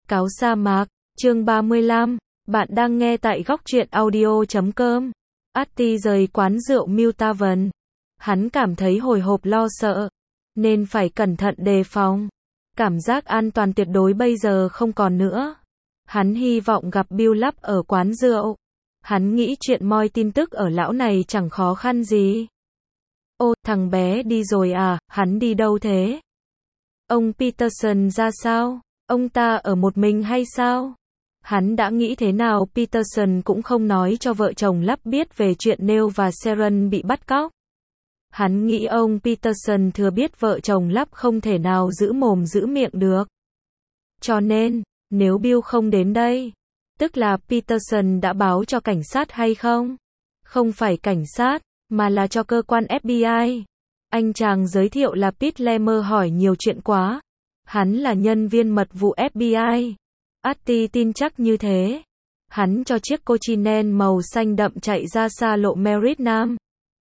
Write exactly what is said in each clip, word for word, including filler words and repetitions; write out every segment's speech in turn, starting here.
Cáo sa mạc, chương ba mươi lăm, bạn đang nghe tại góc truyện audio chấm com. Atti rời quán rượu Miltavan. Hắn cảm thấy hồi hộp lo sợ, nên phải cẩn thận đề phòng. Cảm giác an toàn tuyệt đối bây giờ không còn nữa. Hắn hy vọng gặp Bill Lắp ở quán rượu. Hắn nghĩ chuyện moi tin tức ở lão này chẳng khó khăn gì. Ô, thằng bé đi rồi à, hắn đi đâu thế? Ông Peterson ra sao? Ông ta ở một mình hay sao? Hắn đã nghĩ thế nào Peterson cũng không nói cho vợ chồng Lắp biết về chuyện Neil và Sharon bị bắt cóc. Hắn nghĩ ông Peterson thừa biết vợ chồng Lắp không thể nào giữ mồm giữ miệng được. Cho nên, nếu Bill không đến đây, tức là Peterson đã báo cho cảnh sát hay không? Không phải cảnh sát, mà là cho cơ quan ép bê i. Anh chàng giới thiệu là Pete Lemmer hỏi nhiều chuyện quá. Hắn là nhân viên mật vụ ép bê i. Atti tin chắc như thế. Hắn cho chiếc Cochinen màu xanh đậm chạy ra xa lộ Merritt Nam.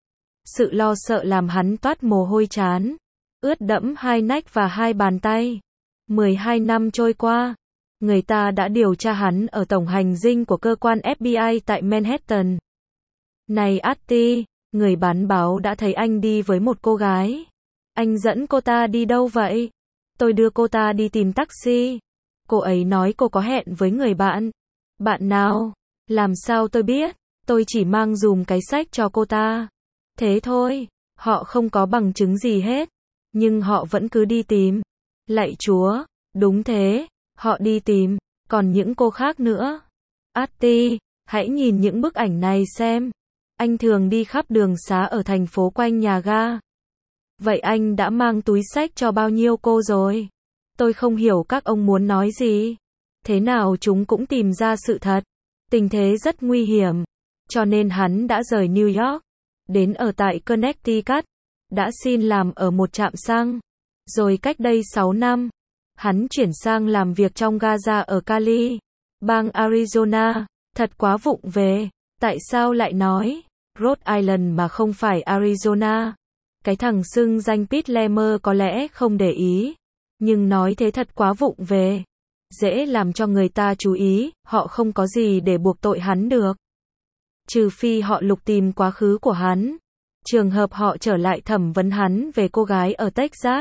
Sự lo sợ làm hắn toát mồ hôi trán, ướt đẫm hai nách và hai bàn tay. mười hai năm trôi qua, người ta đã điều tra hắn ở tổng hành dinh của cơ quan ép bê i tại Manhattan. Này Atti, người bán báo đã thấy anh đi với một cô gái. Anh dẫn cô ta đi đâu vậy? Tôi đưa cô ta đi tìm taxi. Cô ấy nói cô có hẹn với người bạn. Bạn nào? Làm sao tôi biết? Tôi chỉ mang dùm cái sách cho cô ta. Thế thôi, họ không có bằng chứng gì hết. Nhưng họ vẫn cứ đi tìm. Lạy Chúa, đúng thế, họ đi tìm. Còn những cô khác nữa. Atti, hãy nhìn những bức ảnh này xem. Anh thường đi khắp đường xá ở thành phố quanh nhà ga. Vậy anh đã mang túi xách cho bao nhiêu cô rồi? Tôi không hiểu các ông muốn nói gì. Thế nào chúng cũng tìm ra sự thật. Tình thế rất nguy hiểm. Cho nên hắn đã rời New York, đến ở tại Connecticut, đã xin làm ở một trạm xăng. Rồi cách đây sáu năm, hắn chuyển sang làm việc trong Gaza ở Cali, bang Arizona. Thật quá vụng về. Tại sao lại nói Rhode Island mà không phải Arizona? Cái thằng xưng danh Pete Lemmer có lẽ không để ý. Nhưng nói thế thật quá vụng về. Dễ làm cho người ta chú ý, họ không có gì để buộc tội hắn được. Trừ phi họ lục tìm quá khứ của hắn. Trường hợp họ trở lại thẩm vấn hắn về cô gái ở Texas.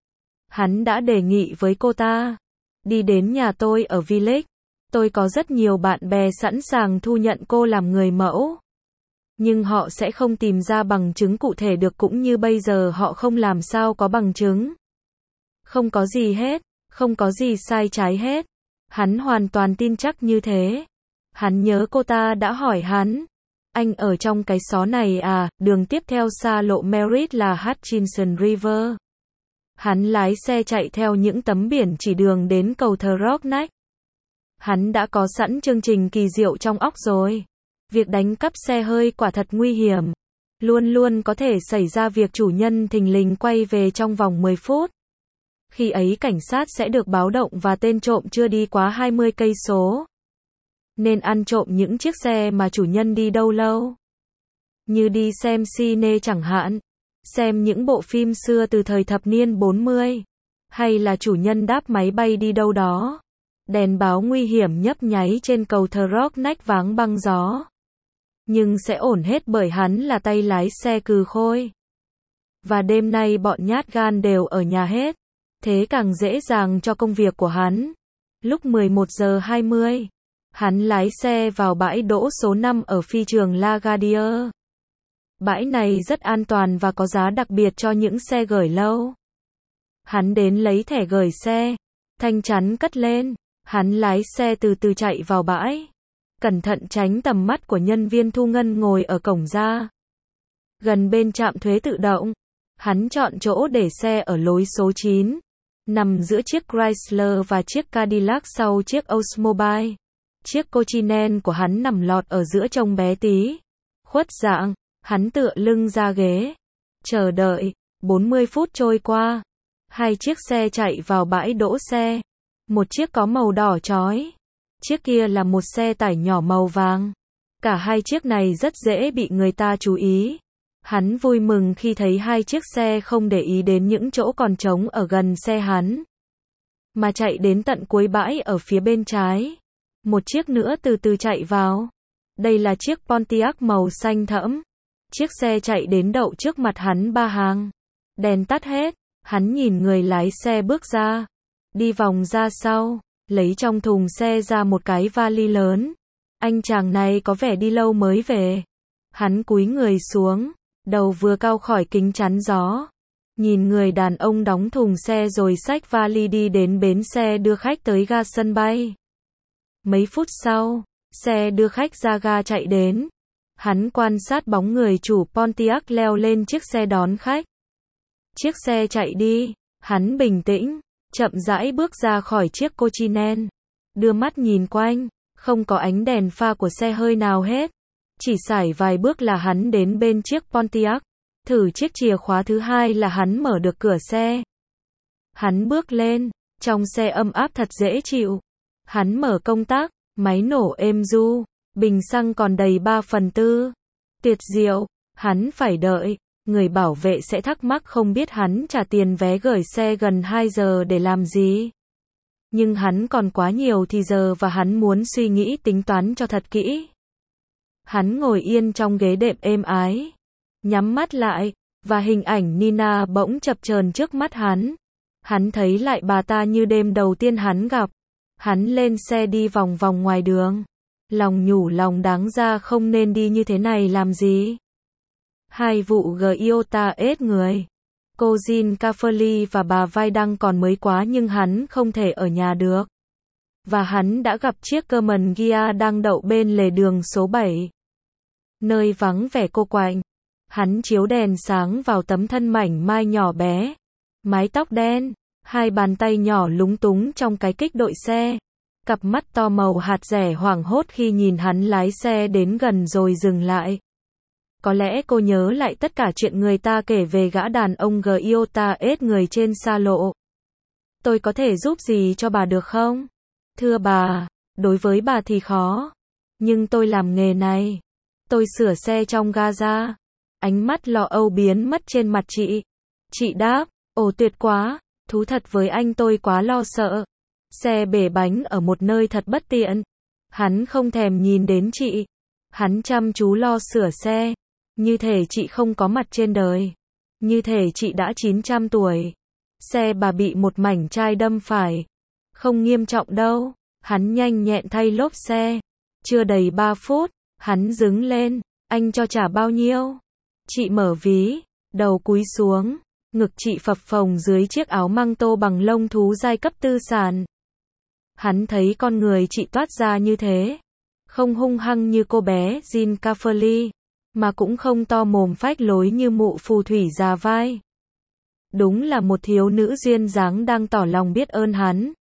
Hắn đã đề nghị với cô ta. Đi đến nhà tôi ở Village. Tôi có rất nhiều bạn bè sẵn sàng thu nhận cô làm người mẫu. Nhưng họ sẽ không tìm ra bằng chứng cụ thể được, cũng như bây giờ họ không làm sao có bằng chứng. Không có gì hết, không có gì sai trái hết. Hắn hoàn toàn tin chắc như thế. Hắn nhớ cô ta đã hỏi hắn. Anh ở trong cái xó này à? Đường tiếp theo xa lộ Merritt là Hutchinson River. Hắn lái xe chạy theo những tấm biển chỉ đường đến cầu The Rock Neck. Hắn đã có sẵn chương trình kỳ diệu trong óc rồi. Việc đánh cắp xe hơi quả thật nguy hiểm. Luôn luôn có thể xảy ra việc chủ nhân thình lình quay về trong vòng mười phút. Khi ấy cảnh sát sẽ được báo động và tên trộm chưa đi quá hai mươi cây số. Nên ăn trộm những chiếc xe mà chủ nhân đi đâu lâu. Như đi xem cine chẳng hạn. Xem những bộ phim xưa từ thời thập niên bốn mươi. Hay là chủ nhân đáp máy bay đi đâu đó. Đèn báo nguy hiểm nhấp nháy trên cầu The Rock Neck váng băng gió. Nhưng sẽ ổn hết bởi hắn là tay lái xe cừ khôi. Và đêm nay bọn nhát gan đều ở nhà hết. Thế càng dễ dàng cho công việc của hắn. Lúc mười một giờ hai mươi, hắn lái xe vào bãi đỗ số năm ở phi trường LaGuardia. Bãi này rất an toàn và có giá đặc biệt cho những xe gửi lâu. Hắn đến lấy thẻ gửi xe, thanh chắn cất lên, hắn lái xe từ từ chạy vào bãi. Cẩn thận tránh tầm mắt của nhân viên thu ngân ngồi ở cổng ra. Gần bên trạm thuế tự động, hắn chọn chỗ để xe ở lối số chín. Nằm giữa chiếc Chrysler và chiếc Cadillac sau chiếc Oldsmobile. Chiếc Cochinen của hắn nằm lọt ở giữa trông bé tí. Khuất dạng, hắn tựa lưng ra ghế. Chờ đợi, bốn mươi phút trôi qua. Hai chiếc xe chạy vào bãi đỗ xe. Một chiếc có màu đỏ chói. Chiếc kia là một xe tải nhỏ màu vàng. Cả hai chiếc này rất dễ bị người ta chú ý. Hắn vui mừng khi thấy hai chiếc xe không để ý đến những chỗ còn trống ở gần xe hắn. mà chạy đến tận cuối bãi ở phía bên trái. Một chiếc nữa từ từ chạy vào. Đây là chiếc Pontiac màu xanh thẫm. Chiếc xe chạy đến đậu trước mặt hắn ba hàng. Đèn tắt hết, hắn nhìn người lái xe bước ra. Đi vòng ra sau, lấy trong thùng xe ra một cái vali lớn. Anh chàng này có vẻ đi lâu mới về. Hắn cúi người xuống, đầu vừa cau khỏi kính chắn gió. Nhìn người đàn ông đóng thùng xe rồi xách vali đi đến bến xe đưa khách tới ga sân bay. Mấy phút sau, xe đưa khách ra ga chạy đến. Hắn quan sát bóng người chủ Pontiac leo lên chiếc xe đón khách. Chiếc xe chạy đi, hắn bình tĩnh, chậm rãi bước ra khỏi chiếc Cochinen. Đưa mắt nhìn quanh, không có ánh đèn pha của xe hơi nào hết. Chỉ sải vài bước là hắn đến bên chiếc Pontiac. Thử chiếc chìa khóa thứ hai là hắn mở được cửa xe. Hắn bước lên, trong xe ấm áp thật dễ chịu. Hắn mở công tắc, máy nổ êm ru, bình xăng còn đầy ba phần tư. Tuyệt diệu, hắn phải đợi, người bảo vệ sẽ thắc mắc không biết hắn trả tiền vé gửi xe gần hai giờ để làm gì. Nhưng hắn còn quá nhiều thì giờ và hắn muốn suy nghĩ tính toán cho thật kỹ. Hắn ngồi yên trong ghế đệm êm ái, nhắm mắt lại, và hình ảnh Nina bỗng chập chờn trước mắt hắn. Hắn thấy lại bà ta như đêm đầu tiên hắn gặp. Hắn lên xe đi vòng vòng ngoài đường. Lòng nhủ lòng đáng ra không nên đi như thế này làm gì. Hai vụ Toyota ết người. Cô Jean Cafferly và bà Vai Đăng còn mới quá nhưng hắn không thể ở nhà được. Và hắn đã gặp chiếc German Gia đang đậu bên lề đường số bảy. Nơi vắng vẻ cô quạnh. Hắn chiếu đèn sáng vào tấm thân mảnh mai nhỏ bé. Mái tóc đen, hai bàn tay nhỏ lúng túng trong cái kích đội xe. Cặp mắt to màu hạt dẻ hoảng hốt khi nhìn hắn lái xe đến gần rồi dừng lại. Có lẽ cô nhớ lại tất cả chuyện người ta kể về gã đàn ông Toyota ết người trên xa lộ. Tôi có thể giúp gì cho bà được không? Thưa bà, đối với bà thì khó. Nhưng tôi làm nghề này. Tôi sửa xe trong Gaza. Ánh mắt lo âu biến mất trên mặt chị. Chị đáp, ồ tuyệt quá, thú thật với anh tôi quá lo sợ. Xe bể bánh ở một nơi thật bất tiện. Hắn không thèm nhìn đến chị. Hắn chăm chú lo sửa xe. Như thể chị không có mặt trên đời. Như thể chị đã chín trăm tuổi. Xe bà bị một mảnh chai đâm phải. Không nghiêm trọng đâu. Hắn nhanh nhẹn thay lốp xe. Chưa đầy ba phút, hắn đứng lên. Anh cho trả bao nhiêu? Chị mở ví, đầu cúi xuống. Ngực chị phập phồng dưới chiếc áo măng tô bằng lông thú giai cấp tư sản. Hắn thấy con người chị toát ra như thế. Không hung hăng như cô bé Jean Cafferly, mà cũng không to mồm phách lối như mụ phù thủy già vai. Đúng là một thiếu nữ duyên dáng đang tỏ lòng biết ơn hắn.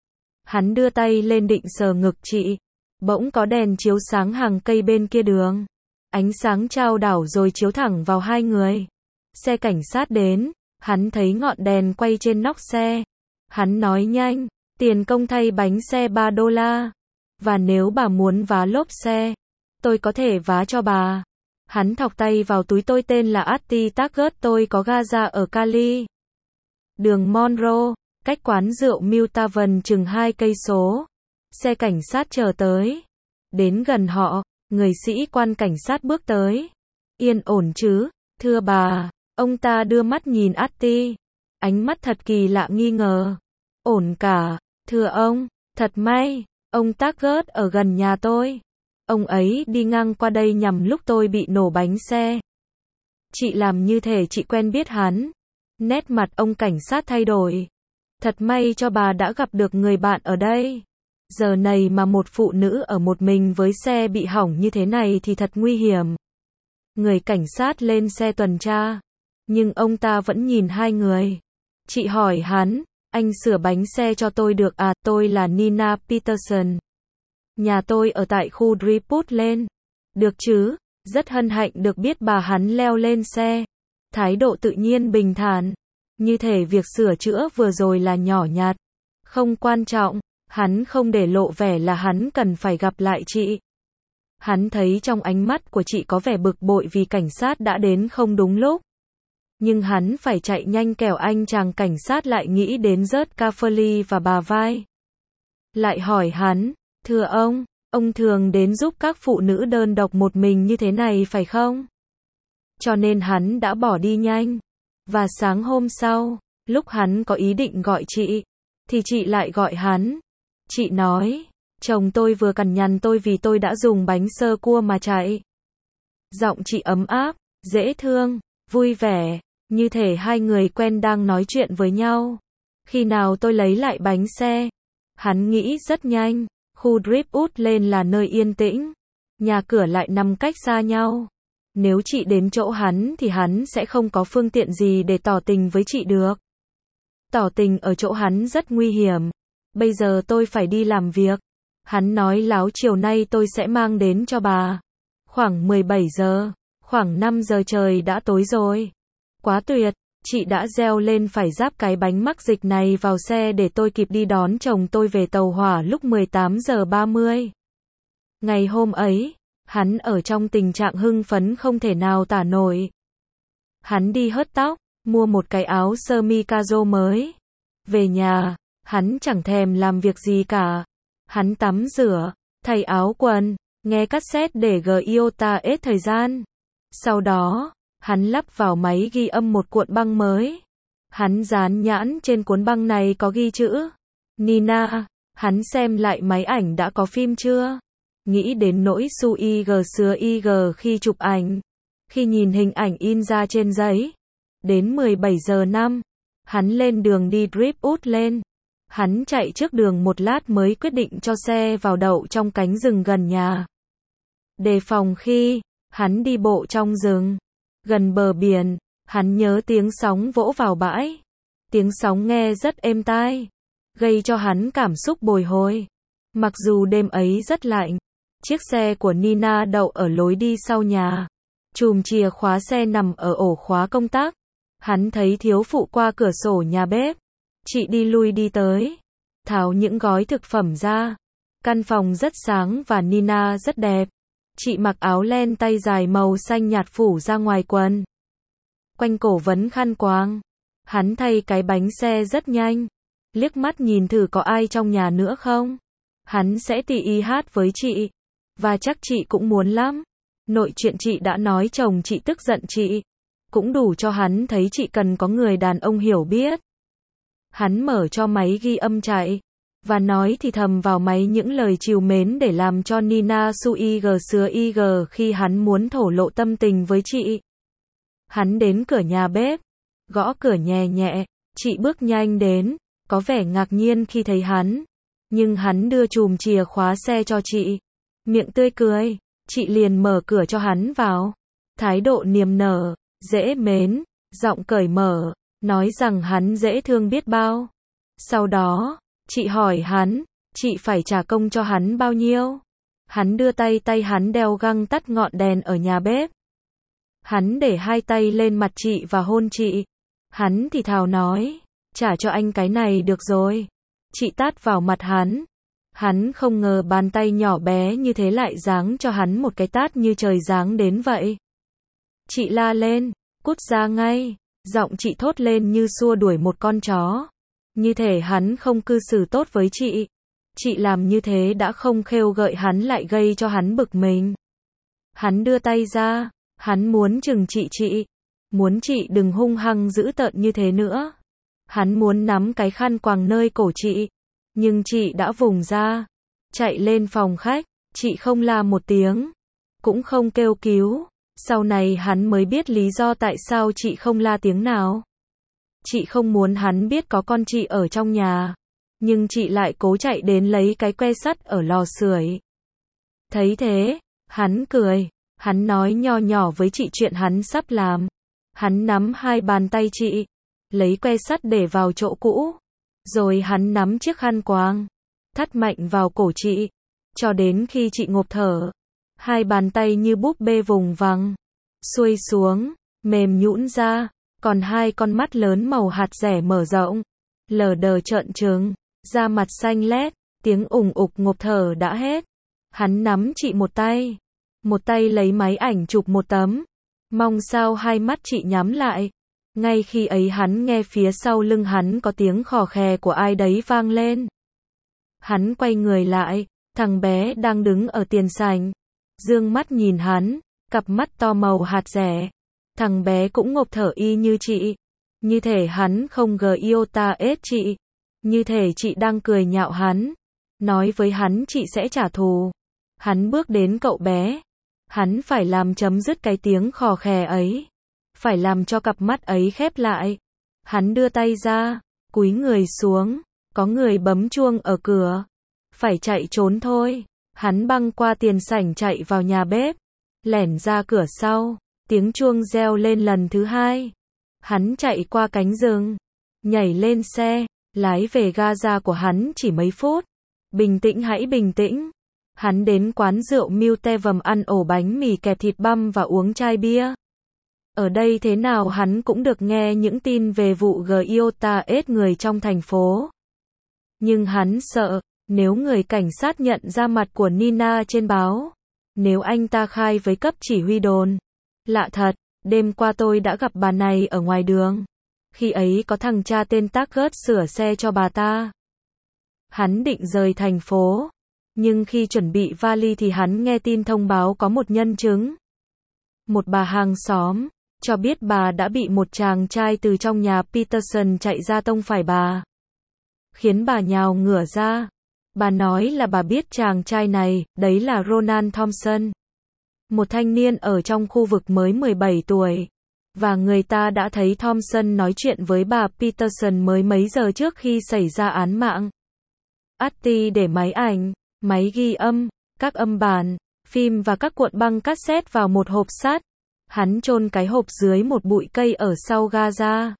Hắn đưa tay lên định sờ ngực chị. Bỗng có đèn chiếu sáng hàng cây bên kia đường. Ánh sáng trao đảo rồi chiếu thẳng vào hai người. Xe cảnh sát đến. Hắn thấy ngọn đèn quay trên nóc xe. Hắn nói nhanh, tiền công thay bánh xe ba đô la. Và nếu bà muốn vá lốp xe, tôi có thể vá cho bà. Hắn thọc tay vào túi tôi tên là Atti Taggart, tôi có Gaza ở Cali. Đường Monroe, cách quán rượu Miltavan chừng hai cây số. Xe cảnh sát chờ tới. Đến gần họ, người sĩ quan cảnh sát bước tới. Yên ổn chứ, thưa bà. Ông ta đưa mắt nhìn Atti. Ánh mắt thật kỳ lạ nghi ngờ. Ổn cả, thưa ông, thật may, ông Taggart ở gần nhà tôi. Ông ấy đi ngang qua đây nhằm lúc tôi bị nổ bánh xe. Chị làm như thể chị quen biết hắn. Nét mặt ông cảnh sát thay đổi. Thật may cho bà đã gặp được người bạn ở đây. Giờ này mà một phụ nữ ở một mình với xe bị hỏng như thế này thì thật nguy hiểm. Người cảnh sát lên xe tuần tra. Nhưng ông ta vẫn nhìn hai người. Chị hỏi hắn, anh sửa bánh xe cho tôi được à? Tôi là Nina Peterson. Nhà tôi ở tại khu Driput-Lane. Được chứ, rất hân hạnh được biết bà. Hắn leo lên xe. Thái độ tự nhiên bình thản. Như thể việc sửa chữa vừa rồi là nhỏ nhặt. Không quan trọng, hắn không để lộ vẻ là hắn cần phải gặp lại chị. Hắn thấy trong ánh mắt của chị có vẻ bực bội vì cảnh sát đã đến không đúng lúc. Nhưng hắn phải chạy nhanh kẻo anh chàng cảnh sát lại nghĩ đến George Cafferly và bà Vai. Lại hỏi hắn, thưa ông, ông thường đến giúp các phụ nữ đơn độc một mình như thế này phải không? Cho nên hắn đã bỏ đi nhanh. Và sáng hôm sau, lúc hắn có ý định gọi chị, thì chị lại gọi hắn. Chị nói, chồng tôi vừa cằn nhằn tôi vì tôi đã dùng bánh sơ cua mà chạy. Giọng chị ấm áp, dễ thương, vui vẻ, như thể hai người quen đang nói chuyện với nhau. Khi nào tôi lấy lại bánh xe? Hắn nghĩ rất nhanh, khu Driftwood lên là nơi yên tĩnh. Nhà cửa lại nằm cách xa nhau. Nếu chị đến chỗ hắn thì hắn sẽ không có phương tiện gì để tỏ tình với chị được. Tỏ tình ở chỗ hắn rất nguy hiểm. Bây giờ tôi phải đi làm việc. Hắn nói láo chiều nay tôi sẽ mang đến cho bà. Khoảng mười bảy giờ, khoảng năm giờ trời đã tối rồi. Quá tuyệt, chị đã reo lên phải ráp cái bánh mắc dịch này vào xe để tôi kịp đi đón chồng tôi về tàu hỏa lúc mười tám giờ ba mươi. Ngày hôm ấy, hắn ở trong tình trạng hưng phấn không thể nào tả nổi. Hắn đi hớt tóc, mua một cái áo sơ mi caro mới. Về nhà, hắn chẳng thèm làm việc gì cả. Hắn tắm rửa, thay áo quần, nghe cassette để ghi iota hết thời gian. Sau đó, hắn lắp vào máy ghi âm một cuộn băng mới. Hắn dán nhãn trên cuốn băng này có ghi chữ Nina. Hắn xem lại máy ảnh đã có phim chưa? Nghĩ đến nỗi su ig sứa ig khi chụp ảnh. Khi nhìn hình ảnh in ra trên giấy. Đến mười bảy giờ năm, hắn lên đường đi Driftwood lên. Hắn chạy trước đường một lát mới quyết định cho xe vào đậu trong cánh rừng gần nhà. Đề phòng khi hắn đi bộ trong rừng, gần bờ biển, hắn nhớ tiếng sóng vỗ vào bãi. Tiếng sóng nghe rất êm tai, gây cho hắn cảm xúc bồi hồi. Mặc dù đêm ấy rất lạnh, chiếc xe của Nina đậu ở lối đi sau nhà. Chùm chìa khóa xe nằm ở ổ khóa công tắc. Hắn thấy thiếu phụ qua cửa sổ nhà bếp. Chị đi lui đi tới, tháo những gói thực phẩm ra. Căn phòng rất sáng và Nina rất đẹp. Chị mặc áo len tay dài màu xanh nhạt phủ ra ngoài quần. Quanh cổ vấn khăn quàng. Hắn thay cái bánh xe rất nhanh. Liếc mắt nhìn thử có ai trong nhà nữa không. Hắn sẽ tì y hát với chị. Và chắc chị cũng muốn lắm. Nội chuyện chị đã nói chồng chị tức giận chị. Cũng đủ cho hắn thấy chị cần có người đàn ông hiểu biết. Hắn mở cho máy ghi âm chạy. Và nói thì thầm vào máy những lời trìu mến để làm cho Nina su ig sứa ig khi hắn muốn thổ lộ tâm tình với chị. Hắn đến cửa nhà bếp. Gõ cửa nhẹ nhẹ. Chị bước nhanh đến. Có vẻ ngạc nhiên khi thấy hắn. Nhưng hắn đưa chùm chìa khóa xe cho chị. Miệng tươi cười. Chị liền mở cửa cho hắn vào. Thái độ niềm nở, dễ mến, giọng cởi mở. Nói rằng hắn dễ thương biết bao. Sau đó, chị hỏi hắn, chị phải trả công cho hắn bao nhiêu? Hắn đưa tay tay hắn đeo găng tắt ngọn đèn ở nhà bếp. Hắn để hai tay lên mặt chị và hôn chị. Hắn thì thào nói, trả cho anh cái này được rồi. Chị tát vào mặt hắn. Hắn không ngờ bàn tay nhỏ bé như thế lại giáng cho hắn một cái tát như trời giáng đến vậy. Chị la lên, cút ra ngay. Giọng chị thốt lên như xua đuổi một con chó. Như thể hắn không cư xử tốt với chị. Chị làm như thế đã không khêu gợi hắn lại gây cho hắn bực mình. Hắn đưa tay ra. Hắn muốn trừng trị chị. Muốn chị đừng hung hăng dữ tợn như thế nữa. Hắn muốn nắm cái khăn quàng nơi cổ chị. Nhưng chị đã vùng ra. Chạy lên phòng khách. Chị không la một tiếng. Cũng không kêu cứu. Sau này hắn mới biết lý do tại sao chị không la tiếng nào. Chị không muốn hắn biết có con chị ở trong nhà. Nhưng chị lại cố chạy đến lấy cái que sắt ở lò sưởi. Thấy thế, hắn cười. Hắn nói nho nhỏ với chị chuyện hắn sắp làm. Hắn nắm hai bàn tay chị. Lấy que sắt để vào chỗ cũ. Rồi hắn nắm chiếc khăn quàng. Thắt mạnh vào cổ chị. Cho đến khi chị ngộp thở. Hai bàn tay như búp bê vùng vằng. Xuôi xuống. Mềm nhũn ra. Còn hai con mắt lớn màu hạt dẻ mở rộng. Lờ đờ trợn trừng. Da mặt xanh lét. Tiếng ủng ục ngộp thở đã hết. Hắn nắm chị một tay. Một tay lấy máy ảnh chụp một tấm. Mong sao hai mắt chị nhắm lại. Ngay khi ấy hắn nghe phía sau lưng hắn có tiếng khò khè của ai đấy vang lên. Hắn quay người lại, thằng bé đang đứng ở tiền sảnh, dương mắt nhìn hắn, cặp mắt to màu hạt dẻ. Thằng bé cũng ngộp thở y như chị. Như thể hắn không gờ iota ết chị. Như thể chị đang cười nhạo hắn. Nói với hắn chị sẽ trả thù. Hắn bước đến cậu bé. Hắn phải làm chấm dứt cái tiếng khò khè ấy. Phải làm cho cặp mắt ấy khép lại. Hắn đưa tay ra, cúi người xuống. Có người bấm chuông ở cửa. Phải chạy trốn thôi. Hắn băng qua tiền sảnh chạy vào nhà bếp. Lẻn ra cửa sau. Tiếng chuông reo lên lần thứ hai. Hắn chạy qua cánh rừng. Nhảy lên xe. Lái về Gaza của hắn chỉ mấy phút. Bình tĩnh hãy bình tĩnh. Hắn đến quán rượu Miltevum ăn ổ bánh mì kẹp thịt băm và uống chai bia. Ở đây thế nào hắn cũng được nghe những tin về vụ Giota ết người trong thành phố. Nhưng hắn sợ, nếu người cảnh sát nhận ra mặt của Nina trên báo. Nếu anh ta khai với cấp chỉ huy đồn. Lạ thật, đêm qua tôi đã gặp bà này ở ngoài đường. Khi ấy có thằng cha tên Taggart sửa xe cho bà ta. Hắn định rời thành phố. Nhưng khi chuẩn bị vali thì hắn nghe tin thông báo có một nhân chứng. Một bà hàng xóm, cho biết bà đã bị một chàng trai từ trong nhà Peterson chạy ra tông phải bà. Khiến bà nhào ngửa ra. Bà nói là bà biết chàng trai này, đấy là Ronan Thompson. Một thanh niên ở trong khu vực mới mười bảy tuổi. Và người ta đã thấy Thompson nói chuyện với bà Peterson mới mấy giờ trước khi xảy ra án mạng. Atty để máy ảnh, máy ghi âm, các âm bản, phim và các cuộn băng cassette vào một hộp sắt. Hắn chôn cái hộp dưới một bụi cây ở sau Gaza.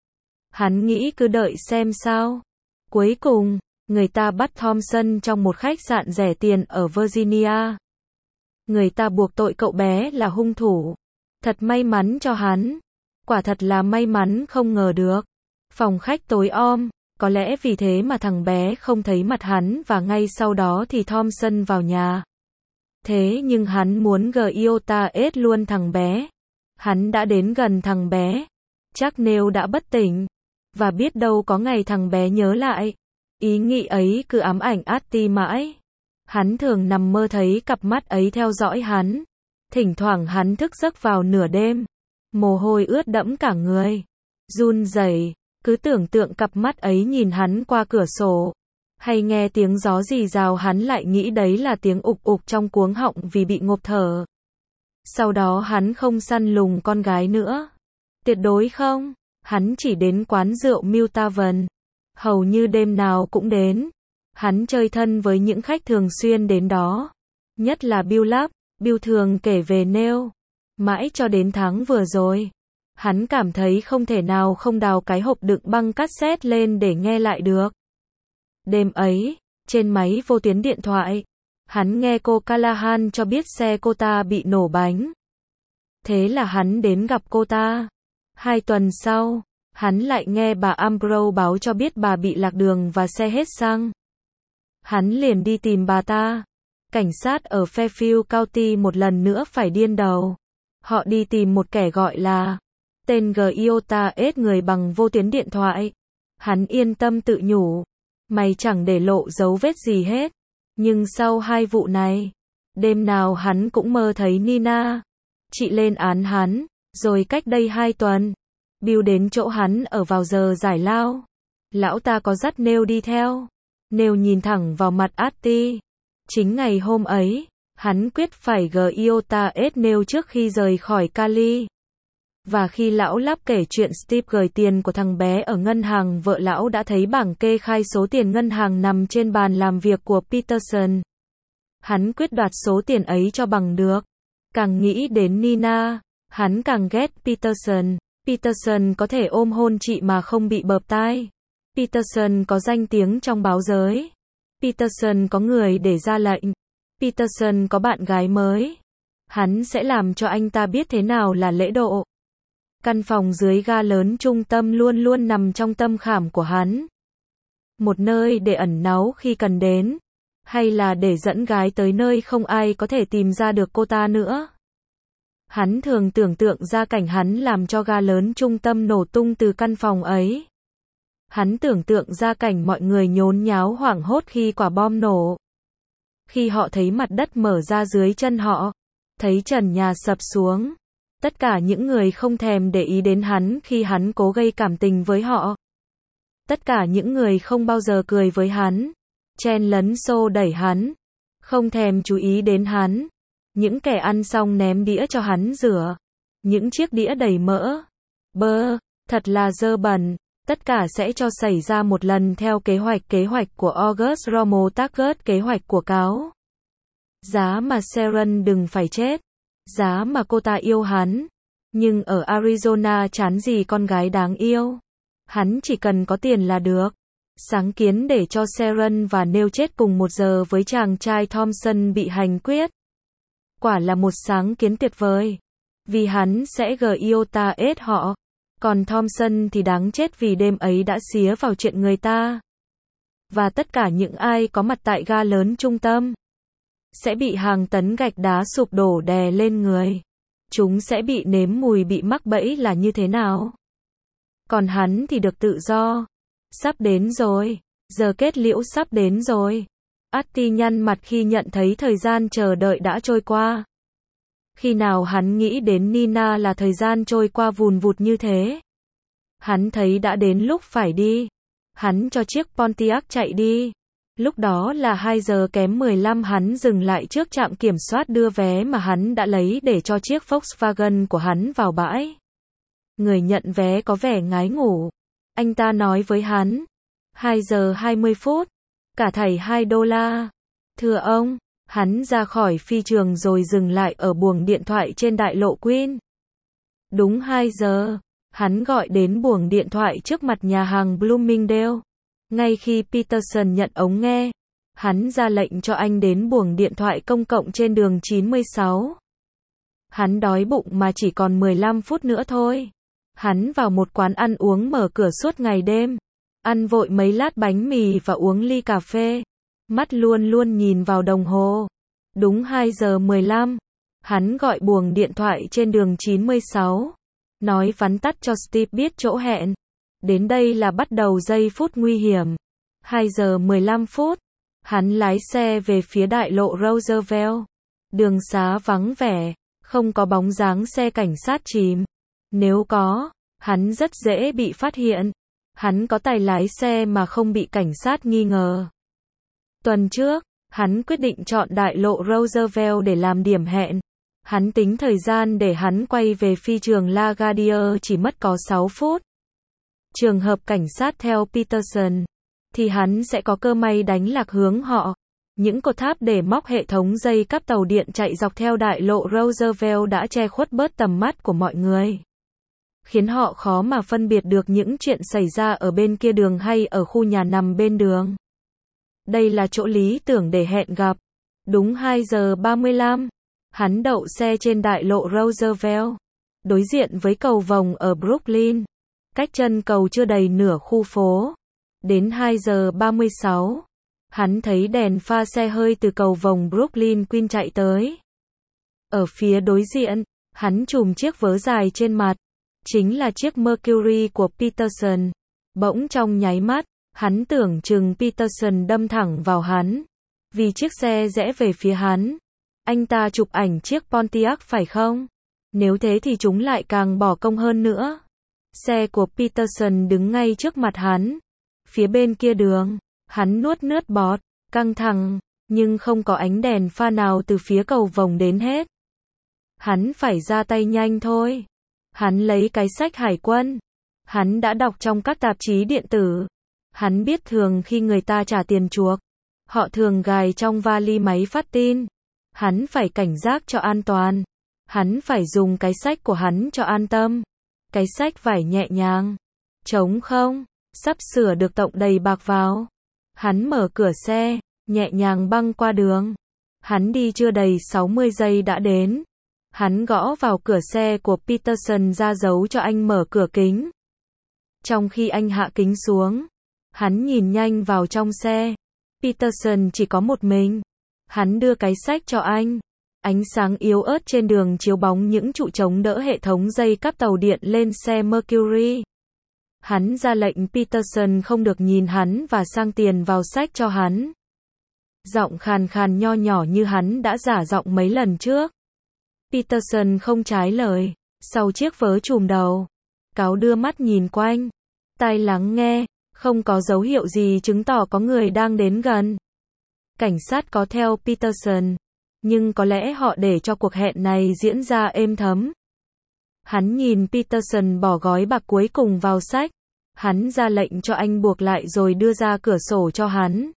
Hắn nghĩ cứ đợi xem sao. Cuối cùng, người ta bắt Thompson trong một khách sạn rẻ tiền ở Virginia. Người ta buộc tội cậu bé là hung thủ. Thật may mắn cho hắn. Quả thật là may mắn không ngờ được. Phòng khách tối om, có lẽ vì thế mà thằng bé không thấy mặt hắn và ngay sau đó thì Thompson vào nhà. Thế nhưng hắn muốn Giota ết luôn thằng bé. Hắn đã đến gần thằng bé. Chắc Neil đã bất tỉnh. Và biết đâu có ngày thằng bé nhớ lại. Ý nghĩ ấy cứ ám ảnh Atty mãi. Hắn thường nằm mơ thấy cặp mắt ấy theo dõi hắn. Thỉnh thoảng hắn thức giấc vào nửa đêm. Mồ hôi ướt đẫm cả người. Run rẩy, cứ tưởng tượng cặp mắt ấy nhìn hắn qua cửa sổ. Hay nghe tiếng gió rì rào hắn lại nghĩ đấy là tiếng ục ục trong cuống họng vì bị ngộp thở. Sau đó hắn không săn lùng con gái nữa. Tuyệt đối không. Hắn chỉ đến quán rượu Miltevum. Hầu như đêm nào cũng đến. Hắn chơi thân với những khách thường xuyên đến đó. Nhất là Bill Lab. Bill thường kể về Neil. Mãi cho đến tháng vừa rồi. Hắn cảm thấy không thể nào không đào cái hộp đựng băng cassette lên để nghe lại được. Đêm ấy, trên máy vô tuyến điện thoại, hắn nghe cô Callahan cho biết xe cô ta bị nổ bánh. Thế là hắn đến gặp cô ta. Hai tuần sau, hắn lại nghe bà Ambrose báo cho biết bà bị lạc đường và xe hết xăng. Hắn liền đi tìm bà ta. Cảnh sát ở Fairfield County một lần nữa phải điên đầu. Họ đi tìm một kẻ gọi là tên Giota ết người bằng vô tuyến điện thoại. Hắn yên tâm tự nhủ. Mày chẳng để lộ dấu vết gì hết. Nhưng sau hai vụ này, đêm nào hắn cũng mơ thấy Nina. Chị lên án hắn. Rồi cách đây hai tuần, Bill đến chỗ hắn ở vào giờ giải lao. Lão ta có dắt Neil đi theo. Neil nhìn thẳng vào mặt Atty. Chính ngày hôm ấy, hắn quyết phải Giota ết Neil trước khi rời khỏi Cali. Và khi lão lắp kể chuyện Steve gửi tiền của thằng bé ở ngân hàng, vợ lão đã thấy bảng kê khai số tiền ngân hàng nằm trên bàn làm việc của Peterson. Hắn quyết đoạt số tiền ấy cho bằng được. Càng nghĩ đến Nina, hắn càng ghét Peterson. Peterson có thể ôm hôn chị mà không bị bợp tai. Peterson có danh tiếng trong báo giới. Peterson có người để ra lệnh. Peterson có bạn gái mới. Hắn sẽ làm cho anh ta biết thế nào là lễ độ. Căn phòng dưới ga lớn trung tâm luôn luôn nằm trong tâm khảm của hắn. Một nơi để ẩn náu khi cần đến. Hay là để dẫn gái tới nơi không ai có thể tìm ra được cô ta nữa. Hắn thường tưởng tượng ra cảnh hắn làm cho ga lớn trung tâm nổ tung từ căn phòng ấy. Hắn tưởng tượng ra cảnh mọi người nhốn nháo hoảng hốt khi quả bom nổ. Khi họ thấy mặt đất mở ra dưới chân họ, thấy trần nhà sập xuống. Tất cả những người không thèm để ý đến hắn khi hắn cố gây cảm tình với họ. Tất cả những người không bao giờ cười với hắn, chen lấn xô đẩy hắn, không thèm chú ý đến hắn. Những kẻ ăn xong ném đĩa cho hắn rửa. Những chiếc đĩa đầy mỡ. Bơ, thật là dơ bẩn. Tất cả sẽ cho xảy ra một lần theo kế hoạch kế hoạch của August Rommel Taggart, kế hoạch của cáo. Giá mà Sharon đừng phải chết. Giá mà cô ta yêu hắn. Nhưng ở Arizona chán gì con gái đáng yêu. Hắn chỉ cần có tiền là được. Sáng kiến để cho Sharon và Neil chết cùng một giờ với chàng trai Thompson bị hành quyết. Quả là một sáng kiến tuyệt vời. Vì hắn sẽ giota ết họ. Còn Thompson thì đáng chết vì đêm ấy đã xía vào chuyện người ta. Và tất cả những ai có mặt tại ga lớn trung tâm sẽ bị hàng tấn gạch đá sụp đổ đè lên người. Chúng sẽ bị nếm mùi bị mắc bẫy là như thế nào. Còn hắn thì được tự do. Sắp đến rồi. Giờ kết liễu sắp đến rồi. Artie nhăn mặt khi nhận thấy thời gian chờ đợi đã trôi qua. Khi nào hắn nghĩ đến Nina là thời gian trôi qua vùn vụt như thế. Hắn thấy đã đến lúc phải đi. Hắn cho chiếc Pontiac chạy đi. Lúc đó là hai giờ kém mười lăm, hắn dừng lại trước trạm kiểm soát đưa vé mà hắn đã lấy để cho chiếc Volkswagen của hắn vào bãi. Người nhận vé có vẻ ngái ngủ. Anh ta nói với hắn. hai giờ hai mươi phút. Cả thảy hai đô la. Thưa ông. Hắn ra khỏi phi trường rồi dừng lại ở buồng điện thoại trên đại lộ Queen. Đúng hai giờ. Hắn gọi đến buồng điện thoại trước mặt nhà hàng Bloomingdale. Ngay khi Peterson nhận ống nghe, hắn ra lệnh cho anh đến buồng điện thoại công cộng trên đường chín mươi sáu. Hắn đói bụng mà chỉ còn mười lăm phút nữa thôi. Hắn vào một quán ăn uống mở cửa suốt ngày đêm. Ăn vội mấy lát bánh mì và uống ly cà phê. Mắt luôn luôn nhìn vào đồng hồ. Đúng hai giờ mười lăm. Hắn gọi buồng điện thoại trên đường chín mươi sáu. Nói vắn tắt cho Steve biết chỗ hẹn. Đến đây là bắt đầu giây phút nguy hiểm. hai giờ mười lăm phút. Hắn lái xe về phía đại lộ Roosevelt. Đường xá vắng vẻ. Không có bóng dáng xe cảnh sát chìm. Nếu có, hắn rất dễ bị phát hiện. Hắn có tài lái xe mà không bị cảnh sát nghi ngờ. Tuần trước, hắn quyết định chọn đại lộ Roosevelt để làm điểm hẹn. Hắn tính thời gian để hắn quay về phi trường LaGuardia chỉ mất có sáu phút. Trường hợp cảnh sát theo Peterson, thì hắn sẽ có cơ may đánh lạc hướng họ. Những cột tháp để móc hệ thống dây cáp tàu điện chạy dọc theo đại lộ Roosevelt đã che khuất bớt tầm mắt của mọi người, khiến họ khó mà phân biệt được những chuyện xảy ra ở bên kia đường hay ở khu nhà nằm bên đường. Đây là chỗ lý tưởng để hẹn gặp. Đúng hai giờ ba mươi lăm, hắn đậu xe trên đại lộ Roosevelt, đối diện với cầu vồng ở Brooklyn, cách chân cầu chưa đầy nửa khu phố. Đến hai giờ ba mươi sáu, hắn thấy đèn pha xe hơi từ cầu vồng Brooklyn Queen chạy tới. Ở phía đối diện, hắn trùm chiếc vớ dài trên mặt. Chính là chiếc Mercury của Peterson. Bỗng trong nháy mắt, hắn tưởng chừng Peterson đâm thẳng vào hắn. Vì chiếc xe rẽ về phía hắn. Anh ta chụp ảnh chiếc Pontiac phải không? Nếu thế thì chúng lại càng bỏ công hơn nữa. Xe của Peterson đứng ngay trước mặt hắn. Phía bên kia đường, hắn nuốt nước bọt, căng thẳng, nhưng không có ánh đèn pha nào từ phía cầu vồng đến hết. Hắn phải ra tay nhanh thôi. Hắn lấy cái xách hải quân. Hắn đã đọc trong các tạp chí điện tử. Hắn biết thường khi người ta trả tiền chuộc, họ thường gài trong vali máy phát tin. Hắn phải cảnh giác cho an toàn. Hắn phải dùng cái xách của hắn cho an tâm. Cái xách vải nhẹ nhàng, trống không, sắp sửa được tộng đầy bạc vào. Hắn mở cửa xe, nhẹ nhàng băng qua đường. Hắn đi chưa đầy sáu mươi giây đã đến. Hắn gõ vào cửa xe của Peterson ra dấu cho anh mở cửa kính. Trong khi anh hạ kính xuống, hắn nhìn nhanh vào trong xe. Peterson chỉ có một mình. Hắn đưa cái xách cho anh. Ánh sáng yếu ớt trên đường chiếu bóng những trụ chống đỡ hệ thống dây cáp tàu điện lên xe Mercury. Hắn ra lệnh Peterson không được nhìn hắn và sang tiền vào sách cho hắn. Giọng khàn khàn nho nhỏ như hắn đã giả giọng mấy lần trước. Peterson không trái lời. Sau chiếc vớ trùm đầu, Cáo đưa mắt nhìn quanh, tai lắng nghe, không có dấu hiệu gì chứng tỏ có người đang đến gần. Cảnh sát có theo Peterson, nhưng có lẽ họ để cho cuộc hẹn này diễn ra êm thấm. Hắn nhìn Peterson bỏ gói bạc cuối cùng vào sách. Hắn ra lệnh cho anh buộc lại rồi đưa ra cửa sổ cho hắn.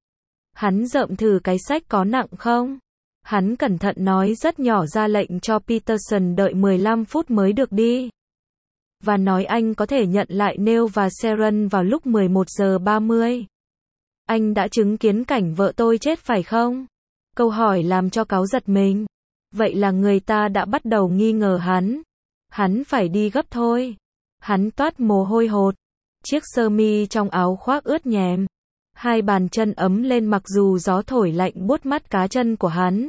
Hắn dợm thử cái sách có nặng không? Hắn cẩn thận nói rất nhỏ ra lệnh cho Peterson đợi mười lăm phút mới được đi. Và nói anh có thể nhận lại Neil và Sharon vào lúc mười một giờ ba mươi. Anh đã chứng kiến cảnh vợ tôi chết phải không? Câu hỏi làm cho Cáo giật mình. Vậy là người ta đã bắt đầu nghi ngờ hắn. Hắn phải đi gấp thôi. Hắn toát mồ hôi hột. Chiếc sơ mi trong áo khoác ướt nhèm. Hai bàn chân ấm lên mặc dù gió thổi lạnh buốt mắt cá chân của hắn.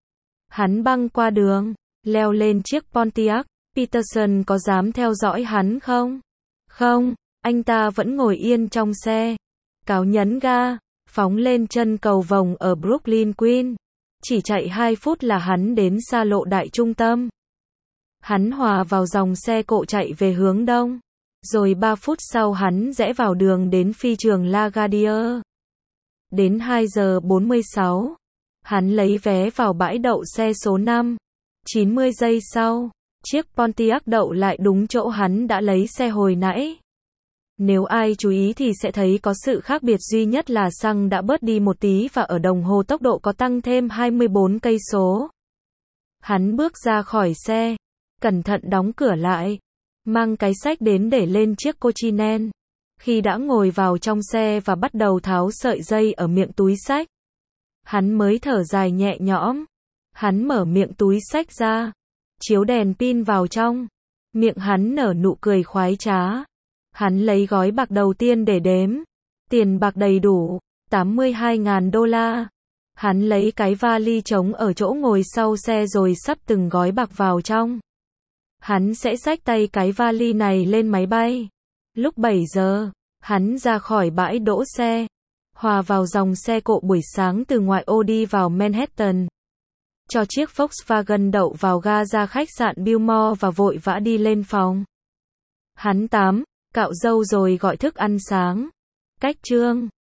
Hắn băng qua đường, leo lên chiếc Pontiac. Peterson có dám theo dõi hắn không? Không, anh ta vẫn ngồi yên trong xe. Cáo nhấn ga, phóng lên chân cầu vồng ở Brooklyn Queens. Chỉ chạy hai phút là hắn đến xa lộ đại trung tâm. Hắn hòa vào dòng xe cộ chạy về hướng đông. Rồi ba phút sau hắn rẽ vào đường đến phi trường LaGuardia. Đến hai giờ bốn mươi sáu, hắn lấy vé vào bãi đậu xe số năm. chín mươi giây sau, chiếc Pontiac đậu lại đúng chỗ hắn đã lấy xe hồi nãy. Nếu ai chú ý thì sẽ thấy có sự khác biệt duy nhất là xăng đã bớt đi một tí và ở đồng hồ tốc độ có tăng thêm hai mươi bốn cây số. Hắn bước ra khỏi xe, cẩn thận đóng cửa lại, mang cái xách đến để lên chiếc cochinen. Khi đã ngồi vào trong xe và bắt đầu tháo sợi dây ở miệng túi xách, hắn mới thở dài nhẹ nhõm. Hắn mở miệng túi xách ra, chiếu đèn pin vào trong. Miệng hắn nở nụ cười khoái trá. Hắn lấy gói bạc đầu tiên để đếm. Tiền bạc đầy đủ, tám mươi hai nghìn đô la. Hắn lấy cái vali trống ở chỗ ngồi sau xe rồi sắp từng gói bạc vào trong. Hắn sẽ xách tay cái vali này lên máy bay. Lúc bảy giờ, hắn ra khỏi bãi đỗ xe, hòa vào dòng xe cộ buổi sáng từ ngoại ô đi vào Manhattan. Cho chiếc Volkswagen đậu vào ga ra khách sạn Biltmore và vội vã đi lên phòng. Hắn tắm, cạo râu rồi gọi thức ăn sáng. Cách chương